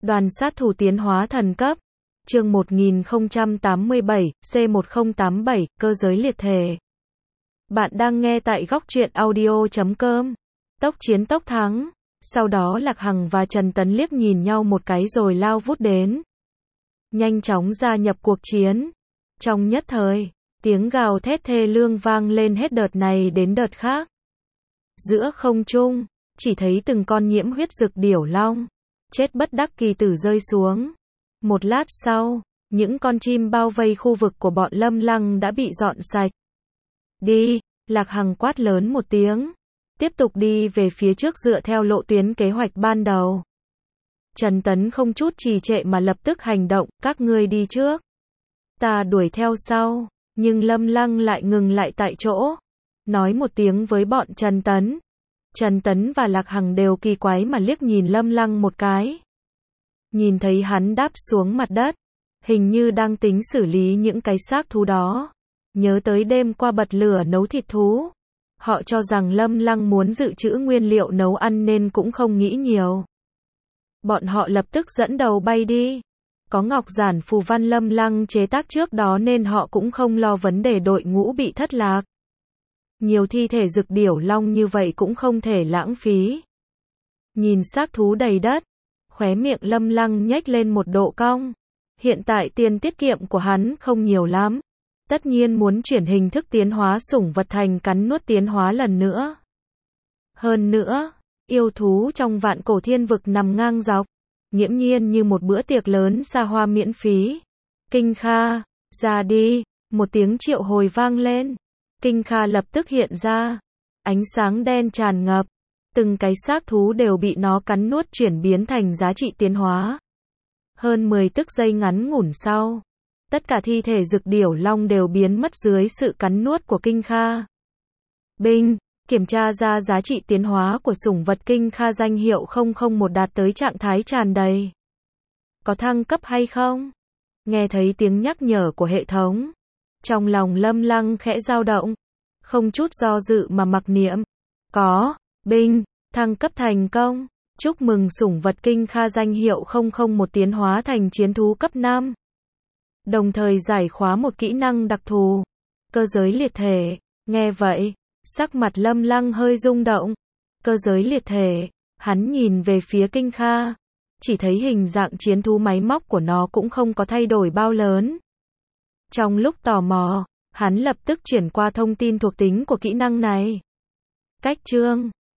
Đoàn sát thủ tiến hóa thần cấp. Chương 1087, C1087, cơ giới liệt thể. Bạn đang nghe tại góc truyện audio.com. Tốc chiến tốc thắng. Sau đó Lạc Hằng và Trần Tấn liếc nhìn nhau một cái rồi lao vút đến. Nhanh chóng gia nhập cuộc chiến. Trong nhất thời, tiếng gào thét thê lương vang lên hết đợt này đến đợt khác. Giữa không trung, chỉ thấy từng con nhiễm huyết rực điểu long chết bất đắc kỳ tử rơi xuống. Một lát sau, những con chim bao vây khu vực của bọn Lâm Lăng đã bị dọn sạch. Đi, Lạc Hằng quát lớn một tiếng. Tiếp tục đi về phía trước dựa theo lộ tuyến kế hoạch ban đầu. Trần Tấn không chút trì trệ mà lập tức hành động, các ngươi đi trước. Ta đuổi theo sau, nhưng Lâm Lăng lại ngừng lại tại chỗ. Nói một tiếng với bọn Trần Tấn. Trần Tấn và Lạc Hằng đều kỳ quái mà liếc nhìn Lâm Lăng một cái. Nhìn thấy hắn đáp xuống mặt đất, hình như đang tính xử lý những cái xác thú đó. Nhớ tới đêm qua bật lửa nấu thịt thú. Họ cho rằng Lâm Lăng muốn dự trữ nguyên liệu nấu ăn nên cũng không nghĩ nhiều. Bọn họ lập tức dẫn đầu bay đi. Có ngọc giản phù văn Lâm Lăng chế tác trước đó nên họ cũng không lo vấn đề đội ngũ bị thất lạc. Nhiều thi thể rực điểu long như vậy cũng không thể lãng phí. Nhìn xác thú đầy đất, khóe miệng Lâm Lăng nhếch lên một độ cong. Hiện tại tiền tiết kiệm của hắn không nhiều lắm. Tất nhiên muốn chuyển hình thức tiến hóa sủng vật thành cắn nuốt tiến hóa lần nữa. Hơn nữa, yêu thú trong vạn cổ thiên vực nằm ngang dọc, nghiễm nhiên như một bữa tiệc lớn xa hoa miễn phí. Kinh Kha, ra đi, một tiếng triệu hồi vang lên. Kinh Kha lập tức hiện ra, ánh sáng đen tràn ngập, từng cái xác thú đều bị nó cắn nuốt chuyển biến thành giá trị tiến hóa. Hơn 10 tức giây ngắn ngủn sau, tất cả thi thể rực điểu long đều biến mất dưới sự cắn nuốt của Kinh Kha. Binh, kiểm tra ra giá trị tiến hóa của sủng vật Kinh Kha danh hiệu 001 đạt tới trạng thái tràn đầy. Có thăng cấp hay không? Nghe thấy tiếng nhắc nhở của hệ thống. Trong lòng Lâm Lăng khẽ dao động, không chút do dự mà mặc niệm. Có, binh, thăng cấp thành công. Chúc mừng sủng vật Kinh Kha danh hiệu 001 tiến hóa thành chiến thú cấp 5. Đồng thời giải khóa một kỹ năng đặc thù, cơ giới liệt thể. Nghe vậy, sắc mặt Lâm Lăng hơi rung động. Cơ giới liệt thể, hắn nhìn về phía Kinh Kha, chỉ thấy hình dạng chiến thú máy móc của nó cũng không có thay đổi bao lớn. Trong lúc tò mò, hắn lập tức chuyển qua thông tin thuộc tính của kỹ năng này. Cách chương